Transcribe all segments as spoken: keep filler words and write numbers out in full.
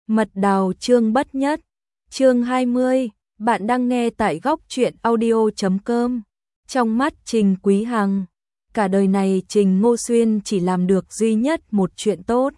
Mật đào chương bất nhất, chương hai mươi, bạn đang nghe tại góc truyện audio chấm com. Trong mắt Trình Quý Hằng, cả đời này Trình Ngô Xuyên chỉ làm được duy nhất một chuyện tốt.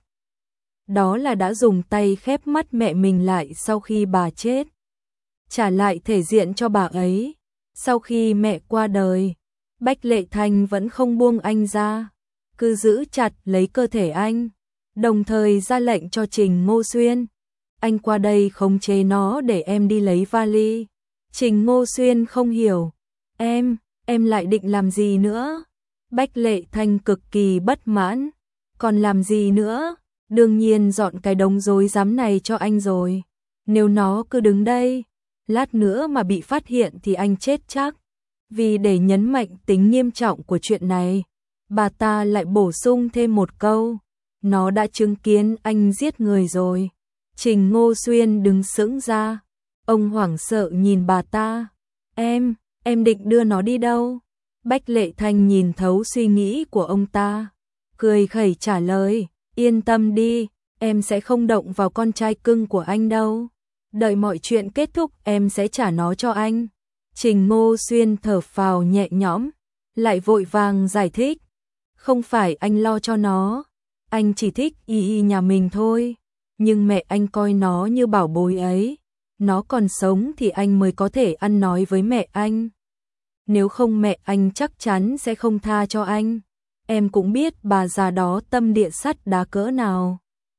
Đó là đã dùng tay khép mắt mẹ mình lại sau khi bà chết. Trả lại thể diện cho bà ấy. Sau khi mẹ qua đời, Bách Lệ Thanh vẫn không buông anh ra, cứ giữ chặt lấy cơ thể anh, đồng thời ra lệnh cho Trình Ngô Xuyên. Anh qua đây khống chế nó để em đi lấy vali. Trình Ngô Xuyên không hiểu. Em, em lại định làm gì nữa? Bách Lệ Thanh cực kỳ bất mãn. Còn làm gì nữa? Đương nhiên dọn cái đống rối rắm này cho anh rồi. Nếu nó cứ đứng đây, lát nữa mà bị phát hiện thì anh chết chắc. Vì để nhấn mạnh tính nghiêm trọng của chuyện này, bà ta lại bổ sung thêm một câu. Nó đã chứng kiến anh giết người rồi. Trình Ngô Xuyên đứng sững ra. Ông hoảng sợ nhìn bà ta. Em, em định đưa nó đi đâu? Bách Lệ Thanh nhìn thấu suy nghĩ của ông ta, cười khẩy trả lời. Yên tâm đi, em sẽ không động vào con trai cưng của anh đâu. Đợi mọi chuyện kết thúc em sẽ trả nó cho anh. Trình Ngô Xuyên thở phào nhẹ nhõm, lại vội vàng giải thích. Không phải anh lo cho nó, anh chỉ thích y y nhà mình thôi. Nhưng mẹ anh coi nó như bảo bối ấy. Nó còn sống thì anh mới có thể ăn nói với mẹ anh. Nếu không mẹ anh chắc chắn sẽ không tha cho anh. Em cũng biết bà già đó tâm địa sắt đá cỡ nào.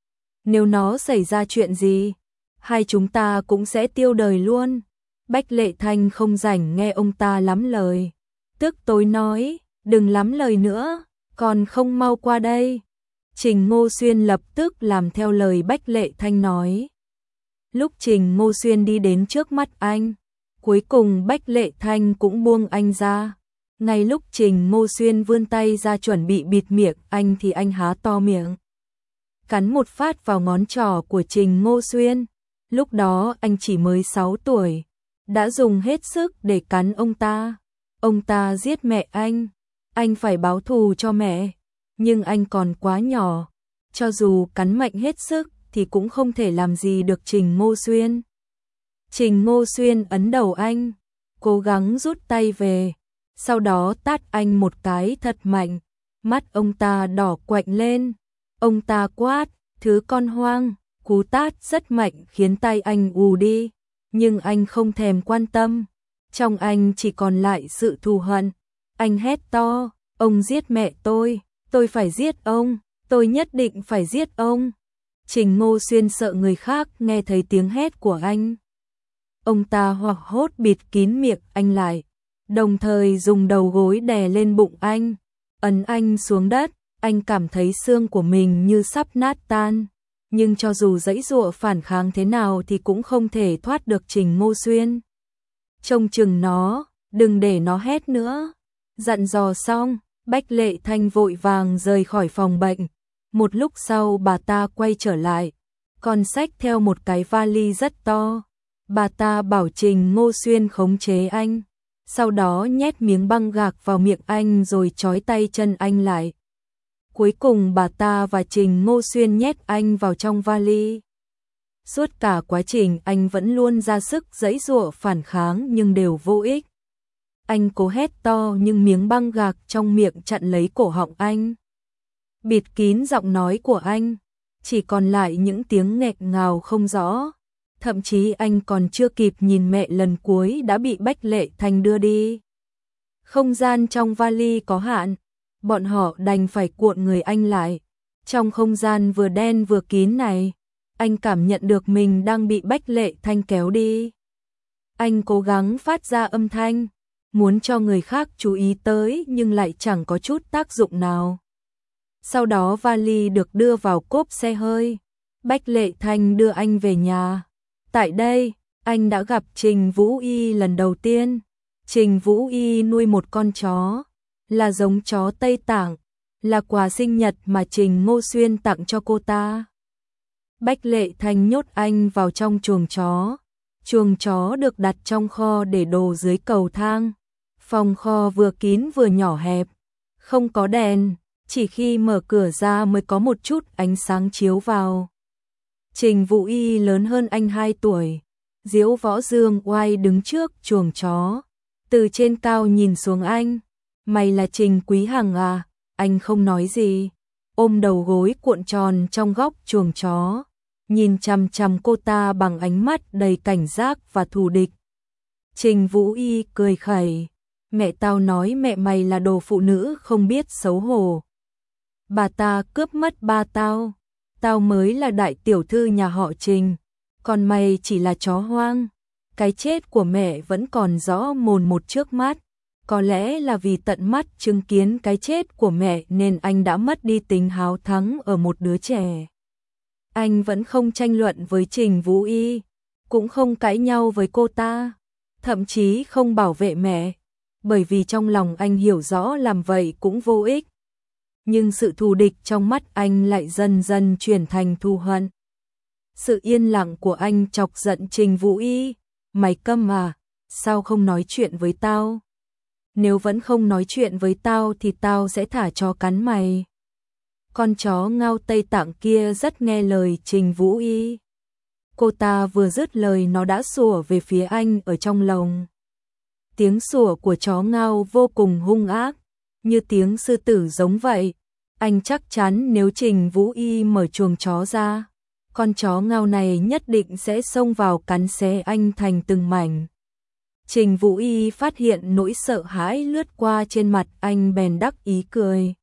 Nếu nó xảy ra chuyện gì, hai chúng ta cũng sẽ tiêu đời luôn. Bách Lệ Thanh không rảnh nghe ông ta lắm lời. Tức tối nói, đừng lắm lời nữa, còn không mau qua đây. Trình Ngô Xuyên lập tức làm theo lời Bách Lệ Thanh nói. Lúc Trình Ngô Xuyên đi đến trước mắt anh, cuối cùng Bách Lệ Thanh cũng buông anh ra. Ngay lúc Trình Ngô Xuyên vươn tay ra chuẩn bị bịt miệng anh thì anh há to miệng, cắn một phát vào ngón trỏ của Trình Ngô Xuyên. Lúc đó anh chỉ mới sáu tuổi, đã dùng hết sức để cắn ông ta. Ông ta giết mẹ anh, anh phải báo thù cho mẹ. Nhưng anh còn quá nhỏ, cho dù cắn mạnh hết sức thì cũng không thể làm gì được Trình Ngô Xuyên. Trình Ngô Xuyên ấn đầu anh, cố gắng rút tay về, sau đó tát anh một cái thật mạnh. Mắt ông ta đỏ quạnh lên, ông ta quát, thứ con hoang. Cú tát rất mạnh khiến tay anh ù đi, nhưng anh không thèm quan tâm. Trong anh chỉ còn lại sự thù hận. Anh hét to, ông giết mẹ tôi. Tôi phải giết ông, tôi nhất định phải giết ông. Trình Ngô Xuyên sợ người khác nghe thấy tiếng hét của anh. Ông ta hoảng hốt bịt kín miệng anh lại, đồng thời dùng đầu gối đè lên bụng anh, ấn anh xuống đất. Anh cảm thấy xương của mình như sắp nát tan, nhưng cho dù giãy giụa phản kháng thế nào thì cũng không thể thoát được Trình Ngô Xuyên. Trông chừng nó, đừng để nó hét nữa. Dặn dò xong, Bách Lệ Thanh vội vàng rời khỏi phòng bệnh. Một lúc sau bà ta quay trở lại, còn xách theo một cái vali rất to. Bà ta bảo Trình Ngô Xuyên khống chế anh, sau đó nhét miếng băng gạc vào miệng anh rồi trói tay chân anh lại. Cuối cùng bà ta và Trình Ngô Xuyên nhét anh vào trong vali. Suốt cả quá trình anh vẫn luôn ra sức giãy giụa phản kháng nhưng đều vô ích. Anh cố hét to nhưng miếng băng gạc trong miệng chặn lấy cổ họng anh, bịt kín giọng nói của anh, chỉ còn lại những tiếng nghẹn ngào không rõ. Thậm chí anh còn chưa kịp nhìn mẹ lần cuối đã bị Bách Lệ Thanh đưa đi. Không gian trong vali có hạn, bọn họ đành phải cuộn người anh lại. Trong không gian vừa đen vừa kín này, anh cảm nhận được mình đang bị Bách Lệ Thanh kéo đi. Anh cố gắng phát ra âm thanh, muốn cho người khác chú ý tới nhưng lại chẳng có chút tác dụng nào. Sau đó vali được đưa vào cốp xe hơi. Bách Lệ Thanh đưa anh về nhà. Tại đây, anh đã gặp Trình Vũ Y lần đầu tiên. Trình Vũ Y nuôi một con chó, là giống chó Tây Tạng, là quà sinh nhật mà Trình Ngô Xuyên tặng cho cô ta. Bách Lệ Thanh nhốt anh vào trong chuồng chó. Chuồng chó được đặt trong kho để đồ dưới cầu thang. Phòng kho vừa kín vừa nhỏ hẹp, không có đèn, chỉ khi mở cửa ra mới có một chút ánh sáng chiếu vào. Trình Vũ Y lớn hơn anh hai tuổi. Diễu Võ Dương oai đứng trước chuồng chó, từ trên cao nhìn xuống anh. Mày là Trình Quý Hằng à? Anh không nói gì, ôm đầu gối cuộn tròn trong góc chuồng chó, nhìn chằm chằm cô ta bằng ánh mắt đầy cảnh giác và thù địch. Trình Vũ Y cười khẩy, mẹ tao nói mẹ mày là đồ phụ nữ không biết xấu hổ. Bà ta cướp mất ba tao, tao mới là đại tiểu thư nhà họ Trình, còn mày chỉ là chó hoang. Cái chết của mẹ vẫn còn rõ mồn một trước mắt. Có lẽ là vì tận mắt chứng kiến cái chết của mẹ nên anh đã mất đi tính háo thắng ở một đứa trẻ. Anh vẫn không tranh luận với Trình Vũ Y, cũng không cãi nhau với cô ta, thậm chí không bảo vệ mẹ, bởi vì trong lòng anh hiểu rõ làm vậy cũng vô ích. Nhưng sự thù địch trong mắt anh lại dần dần chuyển thành thù hận. Sự yên lặng của anh chọc giận Trình Vũ Y. Mày câm à? Sao không nói chuyện với tao? Nếu vẫn không nói chuyện với tao thì tao sẽ thả chó cắn mày. Con chó Ngao Tây Tạng kia rất nghe lời Trình Vũ Y. Cô ta vừa dứt lời nó đã sủa về phía anh ở trong lồng. Tiếng sủa của chó Ngao vô cùng hung ác, như tiếng sư tử giống vậy. Anh chắc chắn nếu Trình Vũ Y mở chuồng chó ra, con chó Ngao này nhất định sẽ xông vào cắn xé anh thành từng mảnh. Trình Vũ Y phát hiện nỗi sợ hãi lướt qua trên mặt anh bèn đắc ý cười.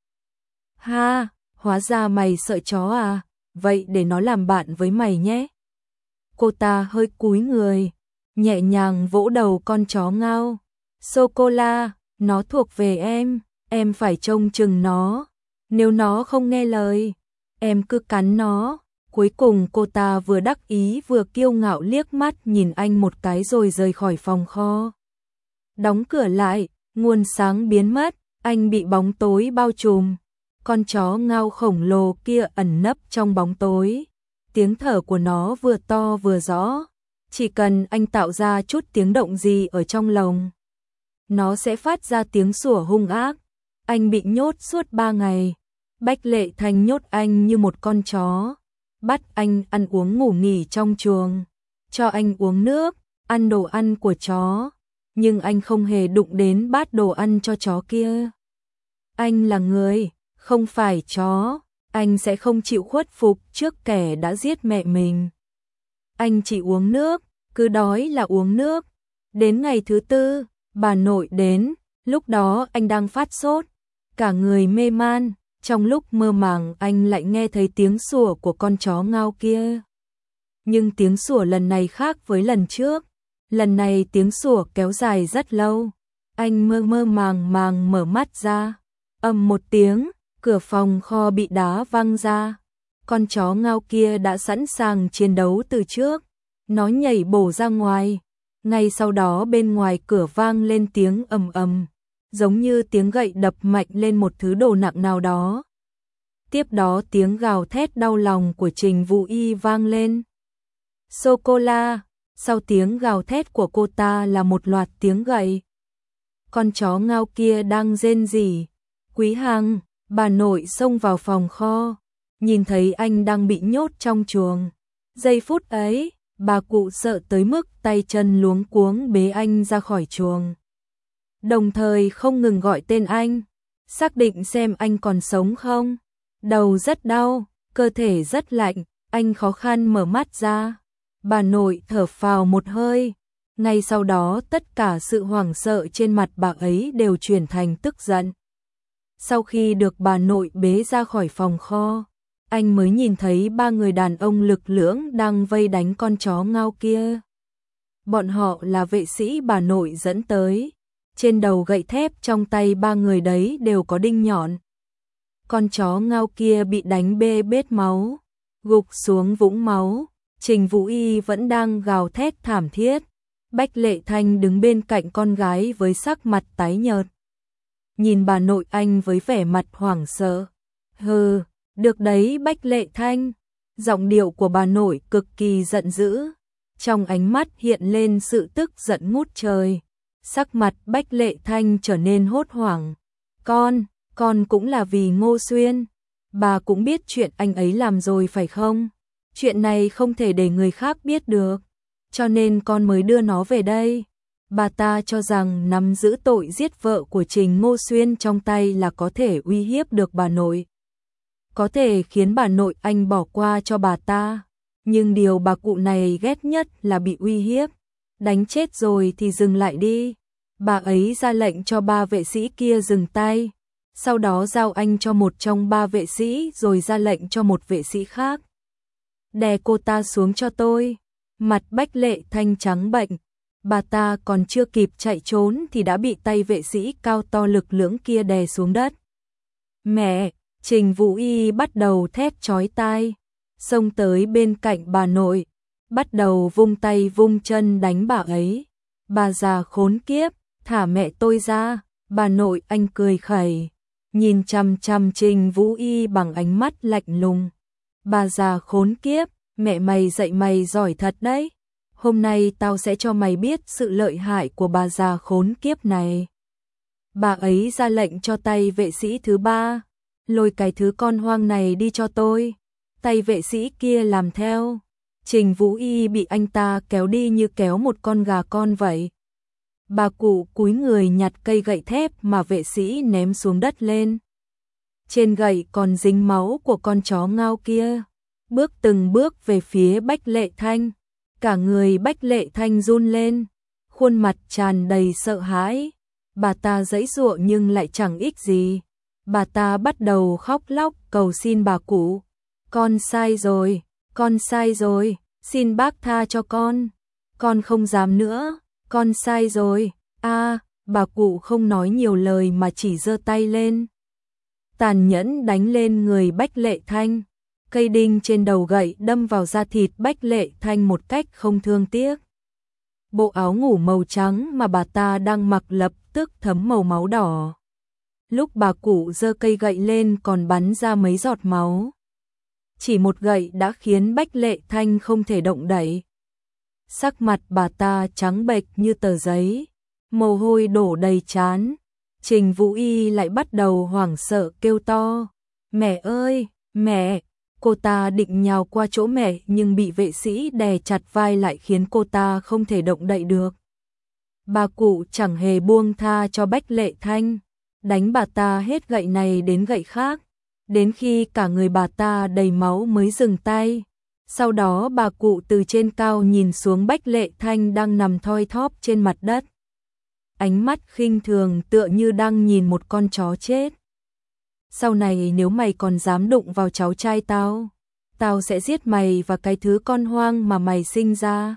Ha, hóa ra mày sợ chó à, vậy để nó làm bạn với mày nhé. Cô ta hơi cúi người, nhẹ nhàng vỗ đầu con chó Ngao. Sô-cô-la, nó thuộc về em, em phải trông chừng nó. Nếu nó không nghe lời, em cứ cắn nó. Cuối cùng cô ta vừa đắc ý vừa kiêu ngạo liếc mắt nhìn anh một cái rồi rời khỏi phòng kho. Đóng cửa lại, nguồn sáng biến mất, anh bị bóng tối bao trùm. Con chó Ngao khổng lồ kia ẩn nấp trong bóng tối. Tiếng thở của nó vừa to vừa rõ. Chỉ cần anh tạo ra chút tiếng động gì ở trong lồng, nó sẽ phát ra tiếng sủa hung ác. Anh bị nhốt suốt ba ngày. Bách Lệ Thanh nhốt anh như một con chó, bắt anh ăn uống ngủ nghỉ trong chuồng, cho anh uống nước, ăn đồ ăn của chó, nhưng anh không hề đụng đến bát đồ ăn cho chó kia. Anh là người, không phải chó, anh sẽ không chịu khuất phục trước kẻ đã giết mẹ mình. Anh chỉ uống nước, cứ đói là uống nước. Đến ngày thứ tư, bà nội đến, lúc đó anh đang phát sốt, cả người mê man. Trong lúc mơ màng anh lại nghe thấy tiếng sủa của con chó Ngao kia. Nhưng tiếng sủa lần này khác với lần trước. Lần này tiếng sủa kéo dài rất lâu. Anh mơ mơ màng màng mở mắt ra. Ầm một tiếng, cửa phòng kho bị đá văng ra. Con chó Ngao kia đã sẵn sàng chiến đấu từ trước. Nó nhảy bổ ra ngoài. Ngay sau đó bên ngoài cửa vang lên tiếng ầm ầm, giống như tiếng gậy đập mạnh lên một thứ đồ nặng nào đó. Tiếp đó tiếng gào thét đau lòng của Trình Vũ Y vang lên. Sô-cô-la, sau tiếng gào thét của cô ta là một loạt tiếng gậy. Con chó Ngao kia đang rên rỉ. Quý Hằng, bà nội xông vào phòng kho, nhìn thấy anh đang bị nhốt trong chuồng. Giây phút ấy, bà cụ sợ tới mức tay chân luống cuống bế anh ra khỏi chuồng. Đồng thời không ngừng gọi tên anh, xác định xem anh còn sống không. Đầu rất đau, cơ thể rất lạnh, anh khó khăn mở mắt ra. Bà nội thở phào một hơi, ngay sau đó tất cả sự hoảng sợ trên mặt bà ấy đều chuyển thành tức giận. Sau khi được bà nội bế ra khỏi phòng kho, anh mới nhìn thấy ba người đàn ông lực lưỡng đang vây đánh con chó Ngao kia. Bọn họ là vệ sĩ bà nội dẫn tới. Trên đầu gậy thép trong tay ba người đấy đều có đinh nhọn. Con chó Ngao kia bị đánh bê bết máu, gục xuống vũng máu. Trình Vũ Y vẫn đang gào thét thảm thiết. Bách Lệ Thanh đứng bên cạnh con gái với sắc mặt tái nhợt. Nhìn bà nội anh với vẻ mặt hoảng sợ. Hừ, được đấy Bách Lệ Thanh. Giọng điệu của bà nội cực kỳ giận dữ. Trong ánh mắt hiện lên sự tức giận ngút trời. Sắc mặt Bách Lệ Thanh trở nên hốt hoảng. Con, con cũng là vì Ngô Xuyên. Bà cũng biết chuyện anh ấy làm rồi phải không? Chuyện này không thể để người khác biết được, cho nên con mới đưa nó về đây. Bà ta cho rằng nắm giữ tội giết vợ của Trình Ngô Xuyên trong tay là có thể uy hiếp được bà nội. Có thể khiến bà nội anh bỏ qua cho bà ta. Nhưng điều bà cụ này ghét nhất là bị uy hiếp. Đánh chết rồi thì dừng lại đi. Bà ấy ra lệnh cho ba vệ sĩ kia dừng tay. Sau đó giao anh cho một trong ba vệ sĩ rồi ra lệnh cho một vệ sĩ khác. Đè cô ta xuống cho tôi. Mặt Bách Lệ Thanh trắng bệch. Bà ta còn chưa kịp chạy trốn thì đã bị tay vệ sĩ cao to lực lưỡng kia đè xuống đất. Mẹ! Trình Vũ Y bắt đầu thét chói tai, xông tới bên cạnh bà nội, bắt đầu vung tay vung chân đánh bà ấy. Bà già khốn kiếp, thả mẹ tôi ra. Bà nội anh cười khẩy, nhìn chằm chằm Trình Vũ Y bằng ánh mắt lạnh lùng. Bà già khốn kiếp, mẹ mày dạy mày giỏi thật đấy. Hôm nay tao sẽ cho mày biết sự lợi hại của bà già khốn kiếp này. Bà ấy ra lệnh cho tay vệ sĩ thứ ba, lôi cái thứ con hoang này đi cho tôi. Tay vệ sĩ kia làm theo. Trình Vũ Y bị anh ta kéo đi như kéo một con gà con vậy. Bà cụ cúi người nhặt cây gậy thép mà vệ sĩ ném xuống đất lên. Trên gậy còn dính máu của con chó ngao kia. Bước từng bước về phía Bách Lệ Thanh. Cả người Bách Lệ Thanh run lên, khuôn mặt tràn đầy sợ hãi. Bà ta giãy giụa nhưng lại chẳng ích gì. Bà ta bắt đầu khóc lóc cầu xin bà cụ. Con sai rồi, con sai rồi, xin bác tha cho con. Con không dám nữa, con sai rồi. A, à, bà cụ không nói nhiều lời mà chỉ giơ tay lên. Tàn nhẫn đánh lên người Bách Lệ Thanh. Cây đinh trên đầu gậy đâm vào da thịt Bách Lệ Thanh một cách không thương tiếc. Bộ áo ngủ màu trắng mà bà ta đang mặc lập tức thấm màu máu đỏ. Lúc bà cụ giơ cây gậy lên còn bắn ra mấy giọt máu. Chỉ một gậy đã khiến Bách Lệ Thanh không thể động đậy. Sắc mặt bà ta trắng bệch như tờ giấy, mồ hôi đổ đầy trán. Trình Vũ Y lại bắt đầu hoảng sợ kêu to. Mẹ ơi, mẹ! Cô ta định nhào qua chỗ mẹ nhưng bị vệ sĩ đè chặt vai lại khiến cô ta không thể động đậy được. Bà cụ chẳng hề buông tha cho Bách Lệ Thanh, đánh bà ta hết gậy này đến gậy khác, đến khi cả người bà ta đầy máu mới dừng tay. Sau đó bà cụ từ trên cao nhìn xuống Bách Lệ Thanh đang nằm thoi thóp trên mặt đất. Ánh mắt khinh thường tựa như đang nhìn một con chó chết. Sau này nếu mày còn dám đụng vào cháu trai tao, tao sẽ giết mày và cái thứ con hoang mà mày sinh ra.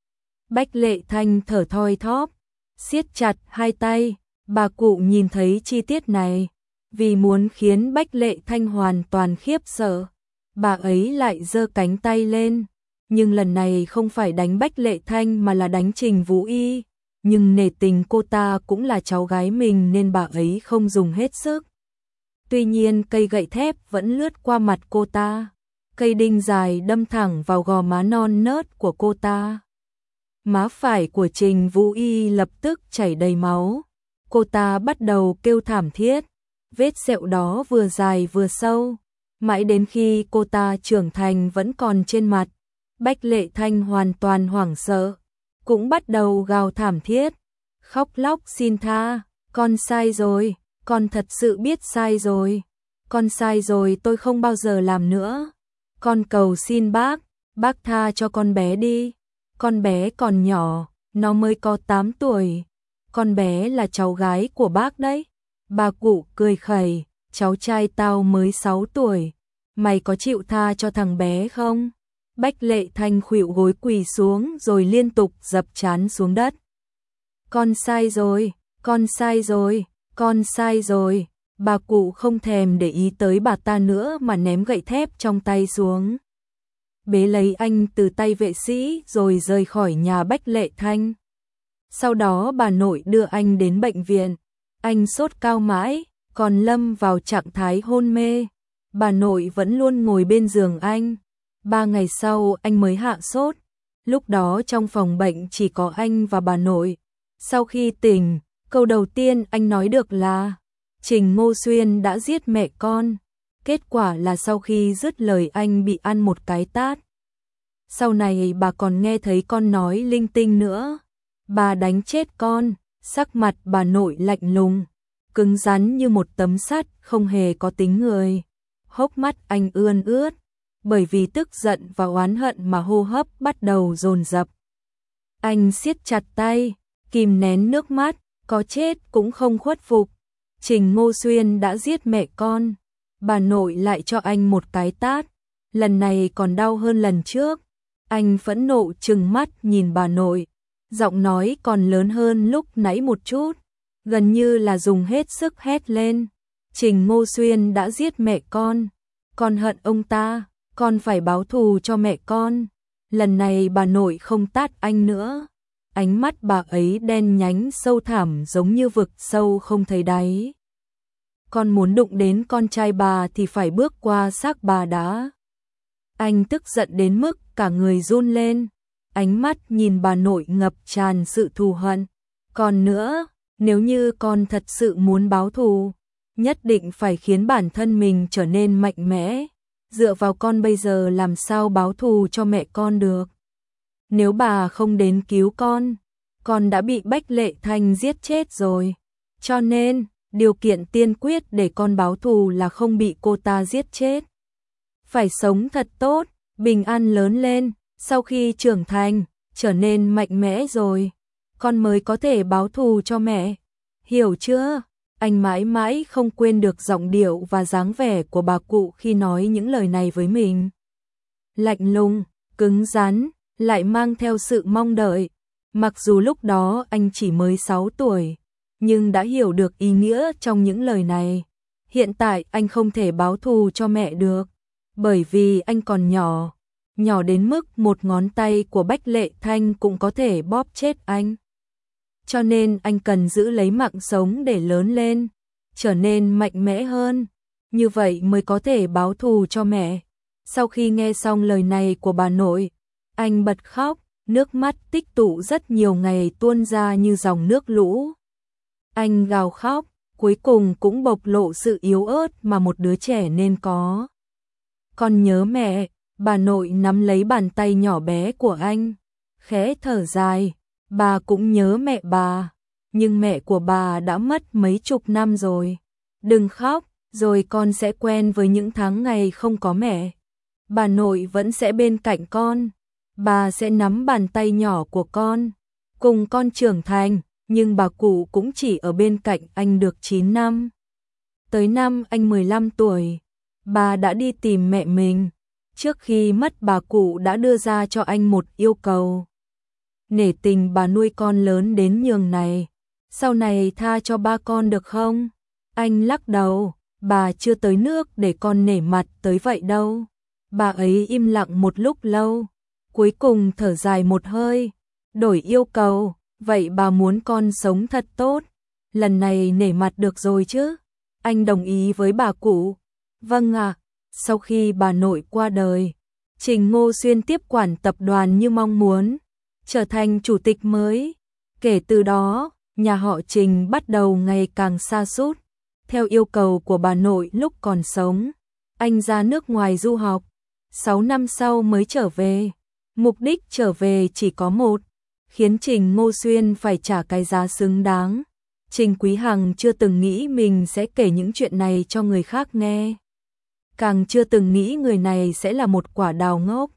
Bách Lệ Thanh thở thoi thóp, siết chặt hai tay. Bà cụ nhìn thấy chi tiết này, vì muốn khiến Bách Lệ Thanh hoàn toàn khiếp sợ, bà ấy lại giơ cánh tay lên, nhưng lần này không phải đánh Bách Lệ Thanh mà là đánh Trình Vũ Y, nhưng nể tình cô ta cũng là cháu gái mình nên bà ấy không dùng hết sức. Tuy nhiên cây gậy thép vẫn lướt qua mặt cô ta, cây đinh dài đâm thẳng vào gò má non nớt của cô ta. Má phải của Trình Vũ Y lập tức chảy đầy máu. Cô ta bắt đầu kêu thảm thiết, vết sẹo đó vừa dài vừa sâu, mãi đến khi cô ta trưởng thành vẫn còn trên mặt. Bách Lệ Thanh hoàn toàn hoảng sợ, cũng bắt đầu gào thảm thiết, khóc lóc xin tha, con sai rồi, con thật sự biết sai rồi, con sai rồi tôi không bao giờ làm nữa, con cầu xin bác, bác tha cho con bé đi, con bé còn nhỏ, nó mới có tám tuổi. Con bé là cháu gái của bác đấy. Bà cụ cười khẩy, cháu trai tao mới sáu tuổi. Mày có chịu tha cho thằng bé không? Bách Lệ Thanh khuỵu gối quỳ xuống rồi liên tục dập trán xuống đất. Con sai rồi, con sai rồi, con sai rồi. Bà cụ không thèm để ý tới bà ta nữa mà ném gậy thép trong tay xuống. Bế lấy anh từ tay vệ sĩ rồi rời khỏi nhà Bách Lệ Thanh. Sau đó bà nội đưa anh đến bệnh viện, anh sốt cao mãi, còn lâm vào trạng thái hôn mê. Bà nội vẫn luôn ngồi bên giường anh. Ba ngày sau anh mới hạ sốt, lúc đó trong phòng bệnh chỉ có anh và bà nội. Sau khi tỉnh, câu đầu tiên anh nói được là Trình Ngô Xuyên đã giết mẹ con. Kết quả là sau khi dứt lời anh bị ăn một cái tát. sau này bà còn nghe thấy con nói linh tinh nữa. Bà đánh chết con, sắc mặt bà nội lạnh lùng, cứng rắn như một tấm sắt, không hề có tính người. Hốc mắt anh ươn ướt, bởi vì tức giận và oán hận mà hô hấp bắt đầu dồn dập. Anh siết chặt tay, kìm nén nước mắt, có chết cũng không khuất phục. Trình Ngô Xuyên đã giết mẹ con, bà nội lại cho anh một cái tát, lần này còn đau hơn lần trước. Anh phẫn nộ trừng mắt nhìn bà nội, giọng nói còn lớn hơn lúc nãy một chút, gần như là dùng hết sức hét lên. Trình Ngô Xuyên đã giết mẹ con, con hận ông ta, con phải báo thù cho mẹ con. Lần này bà nội không tát anh nữa. Ánh mắt bà ấy đen nhánh sâu thẳm giống như vực sâu không thấy đáy. Con muốn đụng đến con trai bà thì phải bước qua xác bà đã. Anh tức giận đến mức cả người run lên, ánh mắt nhìn bà nội ngập tràn sự thù hận. Còn nữa, nếu như con thật sự muốn báo thù, nhất định phải khiến bản thân mình trở nên mạnh mẽ. Dựa vào con bây giờ làm sao báo thù cho mẹ con được. Nếu bà không đến cứu con, con đã bị Bách Lệ Thanh giết chết rồi. Cho nên, điều kiện tiên quyết để con báo thù là không bị cô ta giết chết. Phải sống thật tốt, bình an lớn lên, sau khi trưởng thành, trở nên mạnh mẽ rồi, con mới có thể báo thù cho mẹ. Hiểu chưa? Anh mãi mãi không quên được giọng điệu và dáng vẻ của bà cụ khi nói những lời này với mình. Lạnh lùng, cứng rắn, lại mang theo sự mong đợi. Mặc dù lúc đó anh chỉ mới sáu tuổi, nhưng đã hiểu được ý nghĩa trong những lời này. Hiện tại anh không thể báo thù cho mẹ được, bởi vì anh còn nhỏ, nhỏ đến mức một ngón tay của Bách Lệ Thanh cũng có thể bóp chết anh. Cho nên anh cần giữ lấy mạng sống để lớn lên, trở nên mạnh mẽ hơn, như vậy mới có thể báo thù cho mẹ. Sau khi nghe xong lời này của bà nội, anh bật khóc, nước mắt tích tụ rất nhiều ngày tuôn ra như dòng nước lũ. Anh gào khóc, cuối cùng cũng bộc lộ sự yếu ớt mà một đứa trẻ nên có. Con nhớ mẹ, bà nội nắm lấy bàn tay nhỏ bé của anh, khẽ thở dài. Bà cũng nhớ mẹ bà, nhưng mẹ của bà đã mất mấy chục năm rồi. Đừng khóc, rồi con sẽ quen với những tháng ngày không có mẹ. Bà nội vẫn sẽ bên cạnh con, bà sẽ nắm bàn tay nhỏ của con, cùng con trưởng thành, nhưng bà cụ cũng chỉ ở bên cạnh anh được chín năm. Tới năm anh mười lăm tuổi, bà đã đi tìm mẹ mình. Trước khi mất, bà cụ đã đưa ra cho anh một yêu cầu. Nể tình bà nuôi con lớn đến nhường này, sau này tha cho ba con được không? Anh lắc đầu, bà chưa tới nước để con nể mặt tới vậy đâu. Bà ấy im lặng một lúc lâu, cuối cùng thở dài một hơi, đổi yêu cầu, vậy bà muốn con sống thật tốt, lần này nể mặt được rồi chứ? Anh đồng ý với bà cụ. Vâng ạ. Sau khi bà nội qua đời, Trình Ngô Xuyên tiếp quản tập đoàn như mong muốn, trở thành chủ tịch mới. Kể từ đó, nhà họ Trình bắt đầu ngày càng sa sút. Theo yêu cầu của bà nội lúc còn sống, anh ra nước ngoài du học, sáu năm sau mới trở về. Mục đích trở về chỉ có một, khiến Trình Ngô Xuyên phải trả cái giá xứng đáng. Trình Quý Hằng chưa từng nghĩ mình sẽ kể những chuyện này cho người khác nghe, càng chưa từng nghĩ người này sẽ là một quả đào ngốc.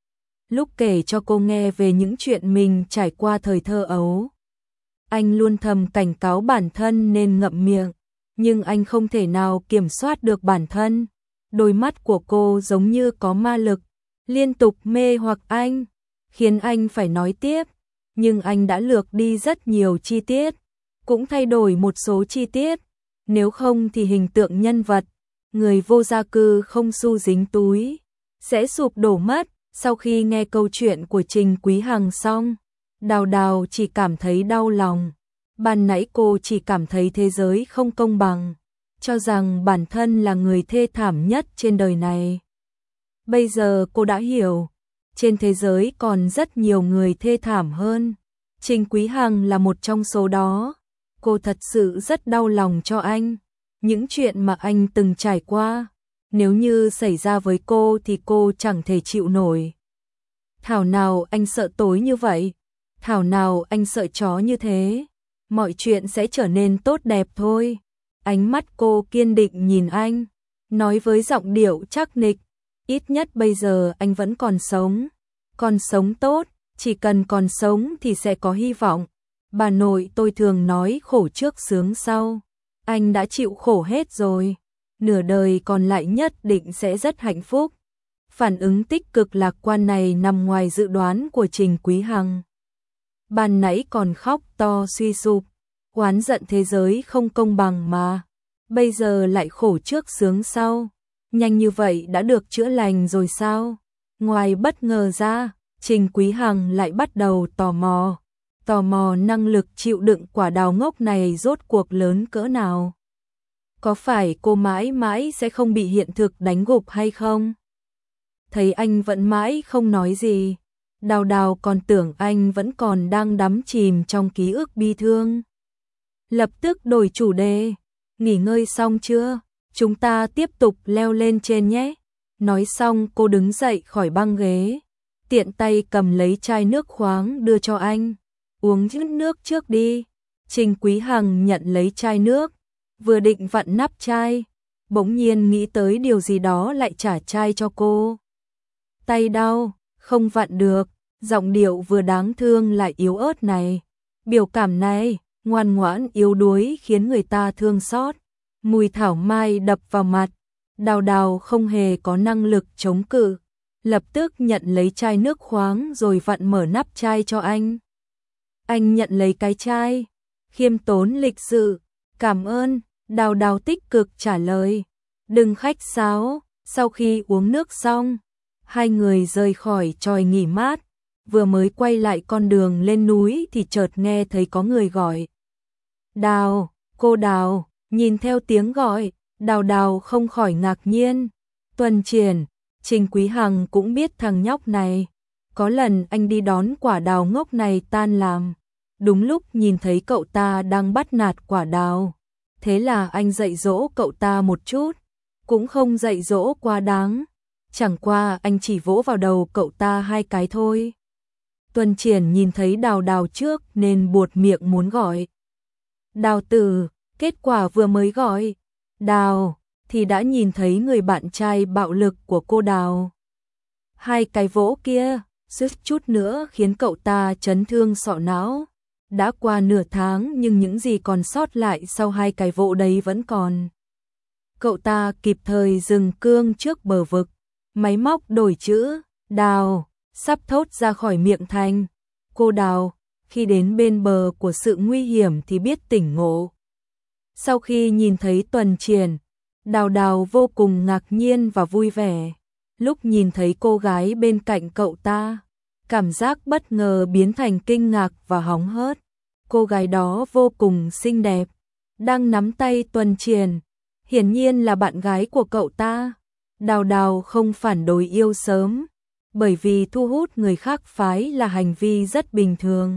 Lúc kể cho cô nghe về những chuyện mình trải qua thời thơ ấu, anh luôn thầm cảnh cáo bản thân nên ngậm miệng, nhưng anh không thể nào kiểm soát được bản thân. Đôi mắt của cô giống như có ma lực, liên tục mê hoặc anh, khiến anh phải nói tiếp, nhưng anh đã lược đi rất nhiều chi tiết, cũng thay đổi một số chi tiết, nếu không thì hình tượng nhân vật, người vô gia cư không xu dính túi, sẽ sụp đổ mất. Sau khi nghe câu chuyện của Trình Quý Hằng xong, Đào Đào chỉ cảm thấy đau lòng. Ban nãy cô chỉ cảm thấy thế giới không công bằng, cho rằng bản thân là người thê thảm nhất trên đời này. Bây giờ cô đã hiểu, trên thế giới còn rất nhiều người thê thảm hơn. Trình Quý Hằng là một trong số đó. Cô thật sự rất đau lòng cho anh. Những chuyện mà anh từng trải qua, nếu như xảy ra với cô thì cô chẳng thể chịu nổi. Thảo nào anh sợ tối như vậy, thảo nào anh sợ chó như thế, mọi chuyện sẽ trở nên tốt đẹp thôi. Ánh mắt cô kiên định nhìn anh, nói với giọng điệu chắc nịch, ít nhất bây giờ anh vẫn còn sống, còn sống tốt, chỉ cần còn sống thì sẽ có hy vọng. Bà nội tôi thường nói khổ trước sướng sau, anh đã chịu khổ hết rồi, nửa đời còn lại nhất định sẽ rất hạnh phúc. Phản ứng tích cực lạc quan này nằm ngoài dự đoán của Trình Quý Hằng. Ban nãy còn khóc to suy sụp, oán giận thế giới không công bằng mà, bây giờ lại khổ trước sướng sau, nhanh như vậy đã được chữa lành rồi sao? Ngoài bất ngờ ra, Trình Quý Hằng lại bắt đầu tò mò, tò mò năng lực chịu đựng quả đào ngốc này rốt cuộc lớn cỡ nào. Có phải cô mãi mãi sẽ không bị hiện thực đánh gục hay không? Thấy anh vẫn mãi không nói gì, Đào Đào còn tưởng anh vẫn còn đang đắm chìm trong ký ức bi thương. Lập tức đổi chủ đề, nghỉ ngơi xong chưa? Chúng ta tiếp tục leo lên trên nhé. Nói xong cô đứng dậy khỏi băng ghế, tiện tay cầm lấy chai nước khoáng đưa cho anh. Uống chút nước trước đi. Trình Quý Hằng nhận lấy chai nước, vừa định vặn nắp chai, bỗng nhiên nghĩ tới điều gì đó lại trả chai cho cô. Tay đau, không vặn được, giọng điệu vừa đáng thương lại yếu ớt này. Biểu cảm này, ngoan ngoãn yếu đuối khiến người ta thương xót. Mùi thảo mai đập vào mặt, Đào Đào không hề có năng lực chống cự, lập tức nhận lấy chai nước khoáng rồi vặn mở nắp chai cho anh. Anh nhận lấy cái chai, khiêm tốn lịch sự, cảm ơn, Đào Đào tích cực trả lời, đừng khách sáo. Sau khi uống nước xong, hai người rời khỏi chòi nghỉ mát, vừa mới quay lại con đường lên núi thì chợt nghe thấy có người gọi. Đào, cô Đào. Nhìn theo tiếng gọi, Đào Đào không khỏi ngạc nhiên. Tuần Triển, Trình Quý Hằng cũng biết thằng nhóc này. Có lần anh đi đón quả đào ngốc này tan làm, đúng lúc nhìn thấy cậu ta đang bắt nạt quả đào. Thế là anh dạy dỗ cậu ta một chút, cũng không dạy dỗ quá đáng. Chẳng qua anh chỉ vỗ vào đầu cậu ta hai cái thôi. Tuần Triển nhìn thấy Đào Đào trước nên buột miệng muốn gọi. Đào tử. Kết quả vừa mới gọi Đào thì đã nhìn thấy người bạn trai bạo lực của cô Đào. Hai cái vỗ kia suýt chút nữa khiến cậu ta chấn thương sọ não. Đã qua nửa tháng nhưng những gì còn sót lại sau hai cái vỗ đấy vẫn còn. Cậu ta kịp thời dừng cương trước bờ vực, máy móc đổi chữ Đào sắp thốt ra khỏi miệng thành. Cô Đào khi đến bên bờ của sự nguy hiểm thì biết tỉnh ngộ. Sau khi nhìn thấy Tuần Triển, Đào Đào vô cùng ngạc nhiên và vui vẻ. Lúc nhìn thấy cô gái bên cạnh cậu ta, cảm giác bất ngờ biến thành kinh ngạc và hóng hớt. Cô gái đó vô cùng xinh đẹp, đang nắm tay Tuần Triển, hiển nhiên là bạn gái của cậu ta. Đào Đào không phản đối yêu sớm, bởi vì thu hút người khác phái là hành vi rất bình thường.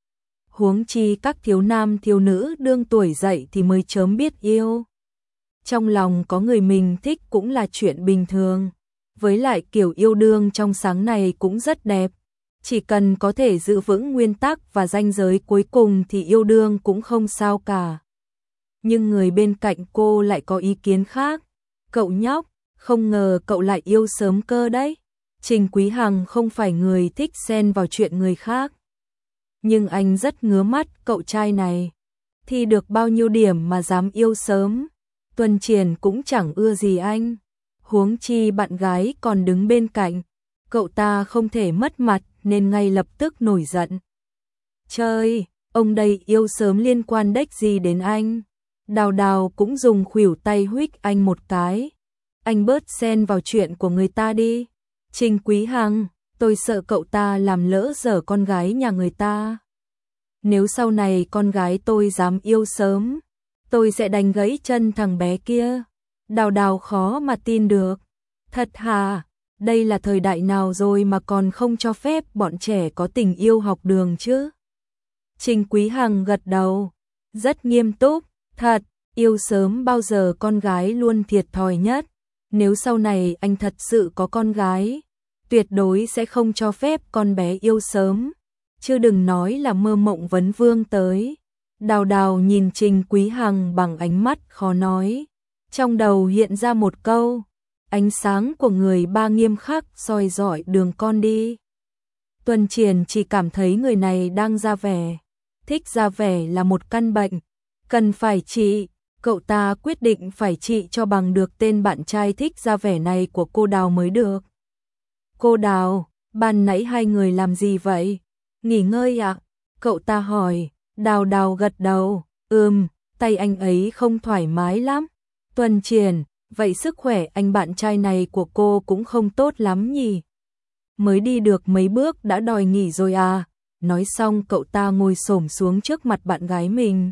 Huống chi các thiếu nam thiếu nữ đương tuổi dậy thì mới chớm biết yêu. Trong lòng có người mình thích cũng là chuyện bình thường. Với lại kiểu yêu đương trong sáng này cũng rất đẹp. Chỉ cần có thể giữ vững nguyên tắc và ranh giới cuối cùng thì yêu đương cũng không sao cả. Nhưng người bên cạnh cô lại có ý kiến khác. Cậu nhóc, không ngờ cậu lại yêu sớm cơ đấy. Trình Quý Hằng không phải người thích xen vào chuyện người khác. Nhưng anh rất ngứa mắt cậu trai này. Thì được bao nhiêu điểm mà dám yêu sớm. Tuần Triển cũng chẳng ưa gì anh. Huống chi bạn gái còn đứng bên cạnh. Cậu ta không thể mất mặt nên ngay lập tức nổi giận. Chơi, ông đây yêu sớm liên quan đếch gì đến anh. Đào Đào cũng dùng khuỷu tay huých anh một cái. Anh bớt xen vào chuyện của người ta đi. Trình Quý Hằng, tôi sợ cậu ta làm lỡ dở con gái nhà người ta. Nếu sau này con gái tôi dám yêu sớm, tôi sẽ đánh gãy chân thằng bé kia. Đào Đào khó mà tin được. Thật hả? Đây là thời đại nào rồi mà còn không cho phép bọn trẻ có tình yêu học đường chứ? Trình Quý Hằng gật đầu, rất nghiêm túc. Thật, yêu sớm bao giờ con gái luôn thiệt thòi nhất. Nếu sau này anh thật sự có con gái, tuyệt đối sẽ không cho phép con bé yêu sớm, chứ đừng nói là mơ mộng vấn vương tới. Đào Đào nhìn Trình Quý Hằng bằng ánh mắt khó nói, trong đầu hiện ra một câu, ánh sáng của người ba nghiêm khắc soi rọi đường con đi. Tuần Triển chỉ cảm thấy người này đang ra vẻ, thích ra vẻ là một căn bệnh, cần phải trị, cậu ta quyết định phải trị cho bằng được tên bạn trai thích ra vẻ này của cô Đào mới được. Cô Đào, ban nãy hai người làm gì vậy? Nghỉ ngơi ạ? Cậu ta hỏi. Đào Đào gật đầu, ừm, tay anh ấy không thoải mái lắm. Tuần Triển, vậy sức khỏe anh bạn trai này của cô cũng không tốt lắm nhỉ? Mới đi được mấy bước đã đòi nghỉ rồi à? Nói xong cậu ta ngồi xổm xuống trước mặt bạn gái mình.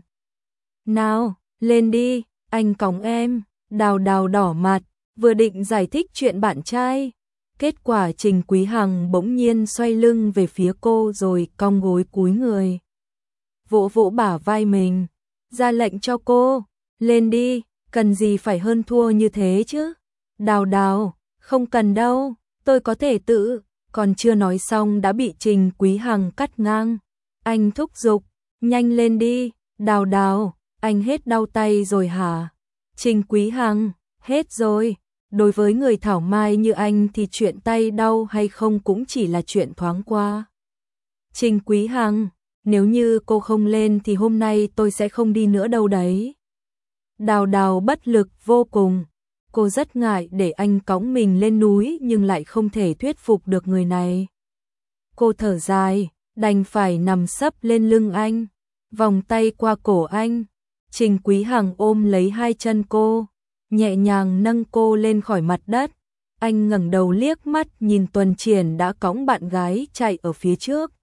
Nào, lên đi, anh cõng em. Đào Đào đỏ mặt, vừa định giải thích chuyện bạn trai. Kết quả Trình Quý Hằng bỗng nhiên xoay lưng về phía cô rồi cong gối cúi người. Vỗ vỗ bả vai mình, ra lệnh cho cô, lên đi, cần gì phải hơn thua như thế chứ? Đào Đào, không cần đâu, tôi có thể tự, còn chưa nói xong đã bị Trình Quý Hằng cắt ngang. Anh thúc giục, nhanh lên đi, Đào Đào, anh hết đau tay rồi hả? Trình Quý Hằng, hết rồi. Đối với người thảo mai như anh thì chuyện tay đau hay không cũng chỉ là chuyện thoáng qua. Trình Quý Hằng, nếu như cô không lên thì hôm nay tôi sẽ không đi nữa đâu đấy. Đào Đào bất lực vô cùng, cô rất ngại để anh cõng mình lên núi nhưng lại không thể thuyết phục được người này. Cô thở dài, đành phải nằm sấp lên lưng anh, vòng tay qua cổ anh. Trình Quý Hằng ôm lấy hai chân cô, nhẹ nhàng nâng cô lên khỏi mặt đất. Anh ngẩng đầu liếc mắt nhìn Tuần Triển đã cõng bạn gái chạy ở phía trước.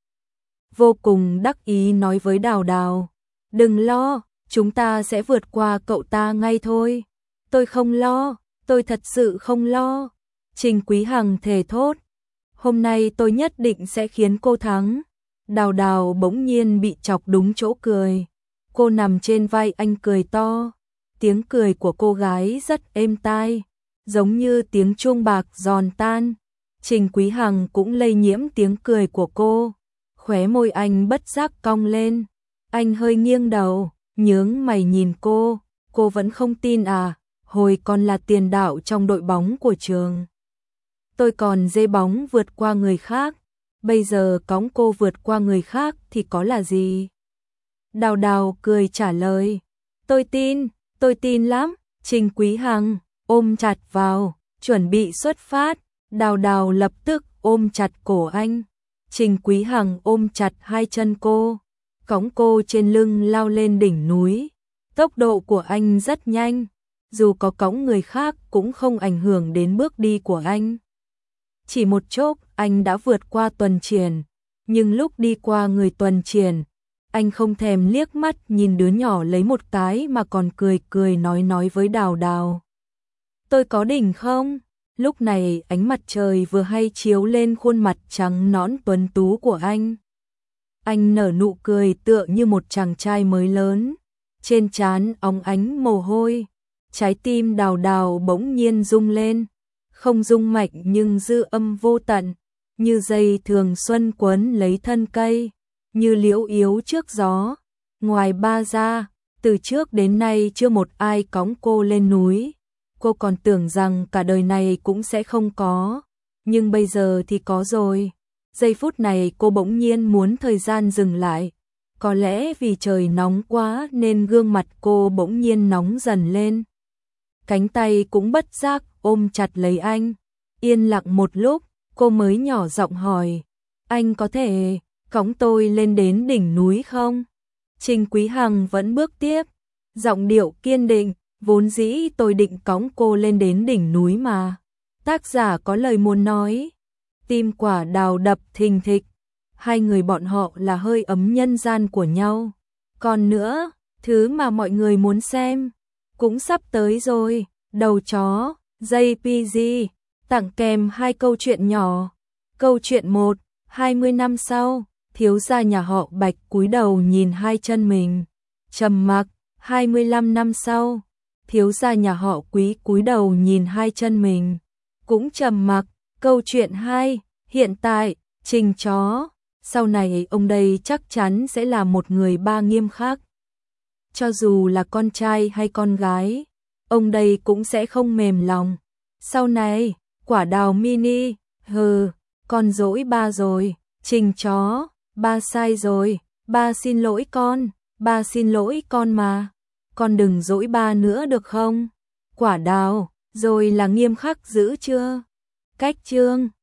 Vô cùng đắc ý nói với Đào Đào, đừng lo, chúng ta sẽ vượt qua cậu ta ngay thôi. Tôi không lo, tôi thật sự không lo. Trình Quý Hằng thề thốt, hôm nay tôi nhất định sẽ khiến cô thắng. Đào Đào bỗng nhiên bị chọc đúng chỗ cười. Cô nằm trên vai anh cười to. Tiếng cười của cô gái rất êm tai, giống như tiếng chuông bạc giòn tan. Trình Quý Hằng cũng lây nhiễm tiếng cười của cô. Khóe môi anh bất giác cong lên. Anh hơi nghiêng đầu, nhướng mày nhìn cô. Cô vẫn không tin à? Hồi còn là tiền đạo trong đội bóng của trường, tôi còn dê bóng vượt qua người khác. Bây giờ cõng cô vượt qua người khác thì có là gì? Đào Đào cười trả lời, tôi tin, tôi tin lắm. Trình Quý Hằng ôm chặt vào, chuẩn bị xuất phát. Đào Đào lập tức ôm chặt cổ anh. Trình Quý Hằng ôm chặt hai chân cô, cõng cô trên lưng lao lên đỉnh núi. Tốc độ của anh rất nhanh, dù có cõng người khác cũng không ảnh hưởng đến bước đi của anh. Chỉ một chốc anh đã vượt qua Tuần Triển, nhưng lúc đi qua người Tuần Triển, anh không thèm liếc mắt nhìn đứa nhỏ lấy một cái mà còn cười cười nói nói với Đào Đào. Tôi có đỉnh không? Lúc này ánh mặt trời vừa hay chiếu lên khuôn mặt trắng nõn tuấn tú của anh. Anh nở nụ cười tựa như một chàng trai mới lớn, trên trán óng ánh mồ hôi. Trái tim Đào Đào bỗng nhiên rung lên, không rung mạnh nhưng dư âm vô tận, như dây thường xuân quấn lấy thân cây, như liễu yếu trước gió. Ngoài ba ra, từ trước đến nay chưa một ai cõng cô lên núi. Cô còn tưởng rằng cả đời này cũng sẽ không có, nhưng bây giờ thì có rồi. Giây phút này cô bỗng nhiên muốn thời gian dừng lại. Có lẽ vì trời nóng quá nên gương mặt cô bỗng nhiên nóng dần lên. Cánh tay cũng bất giác ôm chặt lấy anh. Yên lặng một lúc, cô mới nhỏ giọng hỏi, anh có thể cõng tôi lên đến đỉnh núi không? Trình Quý Hằng vẫn bước tiếp, giọng điệu kiên định, vốn dĩ tôi định cõng cô lên đến đỉnh núi mà. Tác giả có lời muốn nói. Tim Quả Đào đập thình thịch. Hai người bọn họ là hơi ấm nhân gian của nhau. Còn nữa, thứ mà mọi người muốn xem cũng sắp tới rồi. Đầu chó, gi pê giê, tặng kèm hai câu chuyện nhỏ. Câu chuyện một, hai mươi năm sau, thiếu gia nhà họ Bạch cúi đầu nhìn hai chân mình, trầm mặc. hai mươi lăm năm sau, thiếu gia nhà họ Quý cúi đầu nhìn hai chân mình, cũng trầm mặc. Câu chuyện hai, Hiện tại, Trình chó, sau này ông đây chắc chắn sẽ là một người ba nghiêm khắc. Cho dù là con trai hay con gái, ông đây cũng sẽ không mềm lòng. Sau này, Quả Đào mini, hừ, con dỗi ba rồi, Trình chó, ba sai rồi, ba xin lỗi con, ba xin lỗi con mà, con đừng dỗi ba nữa được không? Quả Đào, rồi là nghiêm khắc dữ chưa? Cách chương